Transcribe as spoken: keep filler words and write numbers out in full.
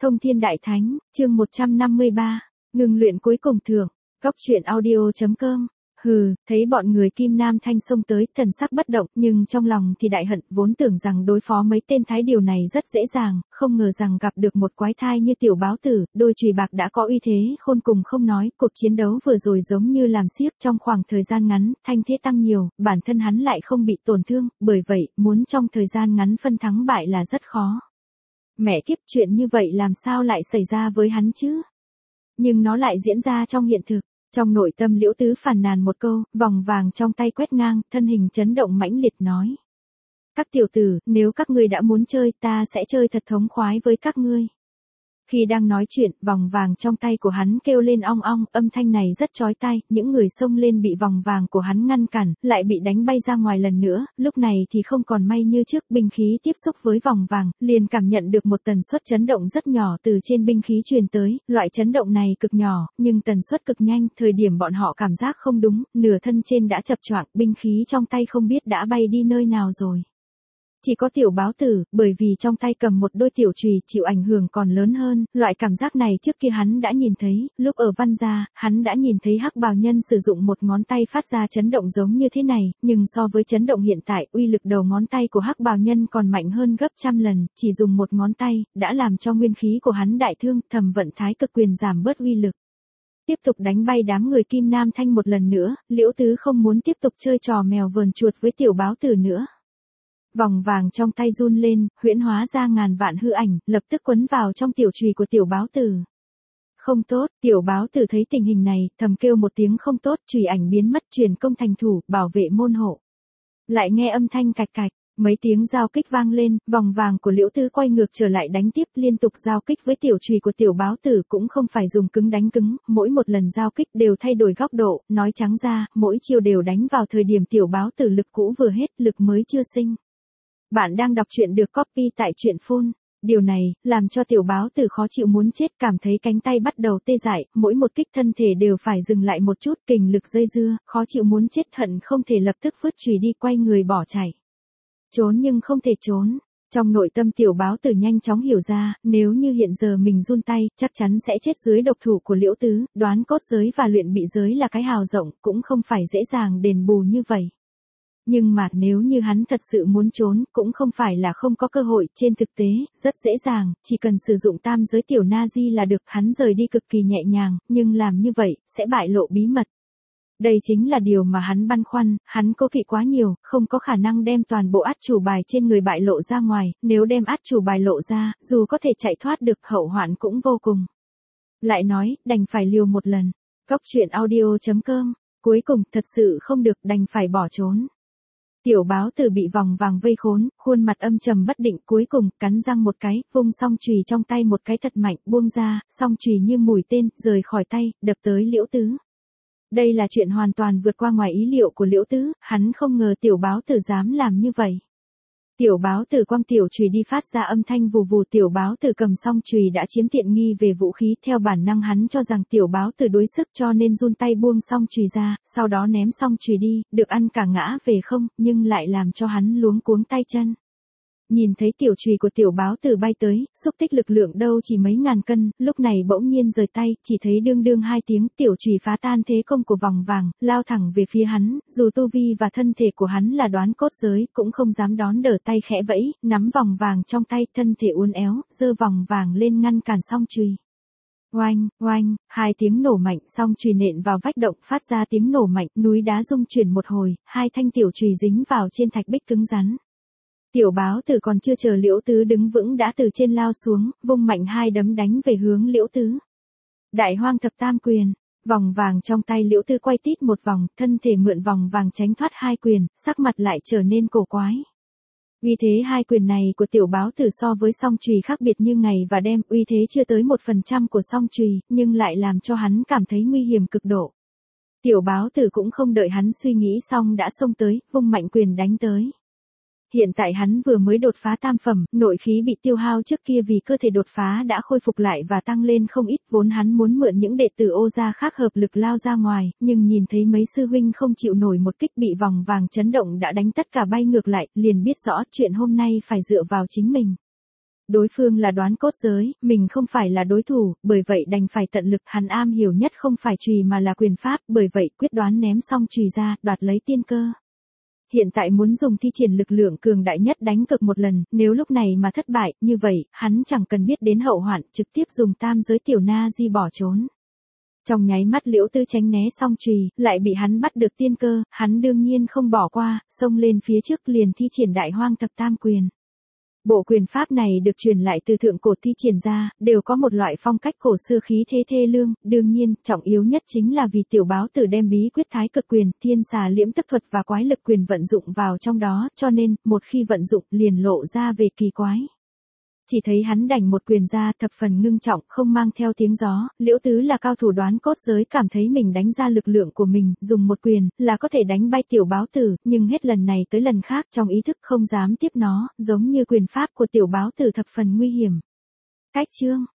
Thông Thiên Đại Thánh, chương một trăm năm mươi ba, ngừng luyện cuối cùng thưởng, góc truyện audio chấm com. Hừ, thấy bọn người Kim Nam Thanh xông tới, thần sắc bất động, nhưng trong lòng thì đại hận, vốn tưởng rằng đối phó mấy tên thái điều này rất dễ dàng, không ngờ rằng gặp được một quái thai như tiểu báo tử, đôi chùy bạc đã có uy thế khôn cùng không nói, cuộc chiến đấu vừa rồi giống như làm xiếc, trong khoảng thời gian ngắn, thanh thế tăng nhiều, bản thân hắn lại không bị tổn thương, bởi vậy, muốn trong thời gian ngắn phân thắng bại là rất khó. Mẹ kiếp, chuyện như vậy làm sao lại xảy ra với hắn chứ? Nhưng nó lại diễn ra trong hiện thực. Trong nội tâm Liễu Tứ phàn nàn một câu, vòng vàng trong tay quét ngang, thân hình chấn động mãnh liệt nói. Các tiểu tử, nếu các ngươi đã muốn chơi, ta sẽ chơi thật thống khoái với các ngươi. Khi đang nói chuyện, vòng vàng trong tay của hắn kêu lên ong ong, âm thanh này rất chói tai, những người xông lên bị vòng vàng của hắn ngăn cản, lại bị đánh bay ra ngoài lần nữa, lúc này thì không còn may như trước, binh khí tiếp xúc với vòng vàng, liền cảm nhận được một tần suất chấn động rất nhỏ từ trên binh khí truyền tới, loại chấn động này cực nhỏ, nhưng tần suất cực nhanh, thời điểm bọn họ cảm giác không đúng, nửa thân trên đã chập choạng, binh khí trong tay không biết đã bay đi nơi nào rồi. Chỉ có tiểu báo tử, bởi vì trong tay cầm một đôi tiểu chùy chịu ảnh hưởng còn lớn hơn, loại cảm giác này trước kia hắn đã nhìn thấy, lúc ở Văn Gia, hắn đã nhìn thấy hắc bào nhân sử dụng một ngón tay phát ra chấn động giống như thế này, nhưng so với chấn động hiện tại, uy lực đầu ngón tay của hắc bào nhân còn mạnh hơn gấp trăm lần, chỉ dùng một ngón tay, đã làm cho nguyên khí của hắn đại thương, thầm vận thái cực quyền giảm bớt uy lực. Tiếp tục đánh bay đám người Kim Nam Thanh một lần nữa, Liễu Tứ không muốn tiếp tục chơi trò mèo vờn chuột với tiểu báo tử nữa. Vòng vàng trong tay run lên, huyễn hóa ra ngàn vạn hư ảnh, lập tức quấn vào trong tiểu chùy của tiểu báo tử. Không tốt, tiểu báo tử thấy tình hình này, thầm kêu một tiếng không tốt, chùy ảnh biến mất, truyền công thành thủ, bảo vệ môn hộ. Lại nghe âm thanh cạch cạch, mấy tiếng giao kích vang lên, vòng vàng của Liễu Tứ quay ngược trở lại đánh tiếp, liên tục giao kích với tiểu chùy của tiểu báo tử cũng không phải dùng cứng đánh cứng, mỗi một lần giao kích đều thay đổi góc độ, nói trắng ra, mỗi chiêu đều đánh vào thời điểm tiểu báo tử lực cũ vừa hết, lực mới chưa sinh. Bạn đang đọc truyện được copy tại truyện phone. Điều này, làm cho tiểu báo tử khó chịu muốn chết, cảm thấy cánh tay bắt đầu tê dại, mỗi một kích thân thể đều phải dừng lại một chút, kình lực dây dưa, khó chịu muốn chết, hận không thể lập tức vứt chùy đi, quay người bỏ chạy. Trốn nhưng không thể trốn. Trong nội tâm tiểu báo tử nhanh chóng hiểu ra, nếu như hiện giờ mình run tay, chắc chắn sẽ chết dưới độc thủ của Liễu Tứ, đoán cốt giới và luyện bị giới là cái hào rộng, cũng không phải dễ dàng đền bù như vậy. Nhưng mà nếu như hắn thật sự muốn trốn, cũng không phải là không có cơ hội, trên thực tế, rất dễ dàng, chỉ cần sử dụng tam giới tiểu na di là được, hắn rời đi cực kỳ nhẹ nhàng, nhưng làm như vậy, sẽ bại lộ bí mật. Đây chính là điều mà hắn băn khoăn, hắn cố kỵ quá nhiều, không có khả năng đem toàn bộ át chủ bài trên người bại lộ ra ngoài, nếu đem át chủ bài lộ ra, dù có thể chạy thoát được, hậu hoạn cũng vô cùng. Lại nói, đành phải liều một lần. Góc truyện audio chấm com, cuối cùng, thật sự không được, đành phải bỏ trốn. Tiểu báo tử bị vòng vàng vây khốn, khuôn mặt âm trầm bất định, cuối cùng, cắn răng một cái, vung song chùy trong tay một cái thật mạnh, buông ra, song chùy như mũi tên, rời khỏi tay, đập tới Liễu Tứ. Đây là chuyện hoàn toàn vượt qua ngoài ý liệu của Liễu Tứ, hắn không ngờ tiểu báo tử dám làm như vậy. Tiểu báo tử quăng tiểu chùy đi phát ra âm thanh vù vù, tiểu báo tử cầm song chùy đã chiếm tiện nghi về vũ khí, theo bản năng hắn cho rằng tiểu báo tử đối sức cho nên run tay buông song chùy ra, sau đó ném song chùy đi, được ăn cả ngã về không, nhưng lại làm cho hắn luống cuống tay chân. Nhìn thấy tiểu chùy của tiểu báo tử bay tới, xúc tích lực lượng đâu chỉ mấy ngàn cân, lúc này bỗng nhiên rời tay, chỉ thấy đương đương hai tiếng, tiểu chùy phá tan thế công của vòng vàng, lao thẳng về phía hắn, dù tu vi và thân thể của hắn là đoán cốt giới, cũng không dám đón đỡ, tay khẽ vẫy, nắm vòng vàng trong tay, thân thể uốn éo, giơ vòng vàng lên ngăn cản song chùy. Oanh, oanh, hai tiếng nổ mạnh, song chùy nện vào vách động, phát ra tiếng nổ mạnh, núi đá rung chuyển một hồi, hai thanh tiểu chùy dính vào trên thạch bích cứng rắn. Tiểu báo tử còn chưa chờ Liễu Tứ đứng vững đã từ trên lao xuống, vung mạnh hai đấm đánh về hướng Liễu Tứ. Đại hoang thập tam quyền, vòng vàng trong tay Liễu Tứ quay tít một vòng, thân thể mượn vòng vàng tránh thoát hai quyền, sắc mặt lại trở nên cổ quái. Uy thế hai quyền này của tiểu báo tử so với song chùy khác biệt như ngày và đêm, uy thế chưa tới một phần trăm của song chùy, nhưng lại làm cho hắn cảm thấy nguy hiểm cực độ. Tiểu báo tử cũng không đợi hắn suy nghĩ xong đã xông tới, vung mạnh quyền đánh tới. Hiện tại hắn vừa mới đột phá tam phẩm, nội khí bị tiêu hao trước kia vì cơ thể đột phá đã khôi phục lại và tăng lên không ít, vốn hắn muốn mượn những đệ tử Ô gia khác hợp lực lao ra ngoài, nhưng nhìn thấy mấy sư huynh không chịu nổi một kích bị vòng vàng chấn động đã đánh tất cả bay ngược lại, liền biết rõ chuyện hôm nay phải dựa vào chính mình. đối phương là đoán cốt giới, mình không phải là đối thủ, bởi vậy đành phải tận lực. Hắn am hiểu nhất không phải chùy mà là quyền pháp, bởi vậy quyết đoán ném xong chùy ra, đoạt lấy tiên cơ. Hiện tại muốn dùng thi triển lực lượng cường đại nhất đánh cực một lần, nếu lúc này mà thất bại, như vậy, hắn chẳng cần biết đến hậu hoạn, trực tiếp dùng tam giới tiểu na di bỏ trốn. Trong nháy mắt Liễu Tư tránh né xong chùy, lại bị hắn bắt được tiên cơ, hắn đương nhiên không bỏ qua, xông lên phía trước liền thi triển đại hoang thập tam quyền. Bộ quyền pháp này được truyền lại từ thượng cổ thi triển ra, đều có một loại phong cách cổ xưa khí thế thê lương, đương nhiên, trọng yếu nhất chính là vì tiểu báo tử đem bí quyết thái cực quyền, thiên xà liễm tức thuật và quái lực quyền vận dụng vào trong đó, cho nên, một khi vận dụng liền lộ ra về kỳ quái. Chỉ thấy hắn đành một quyền ra thập phần ngưng trọng, không mang theo tiếng gió. Liễu Tứ là cao thủ đoán cốt giới, cảm thấy mình đánh ra lực lượng của mình, dùng một quyền là có thể đánh bay tiểu báo tử, nhưng hết lần này tới lần khác trong ý thức không dám tiếp nó, giống như quyền pháp của tiểu báo tử thập phần nguy hiểm. Cách chương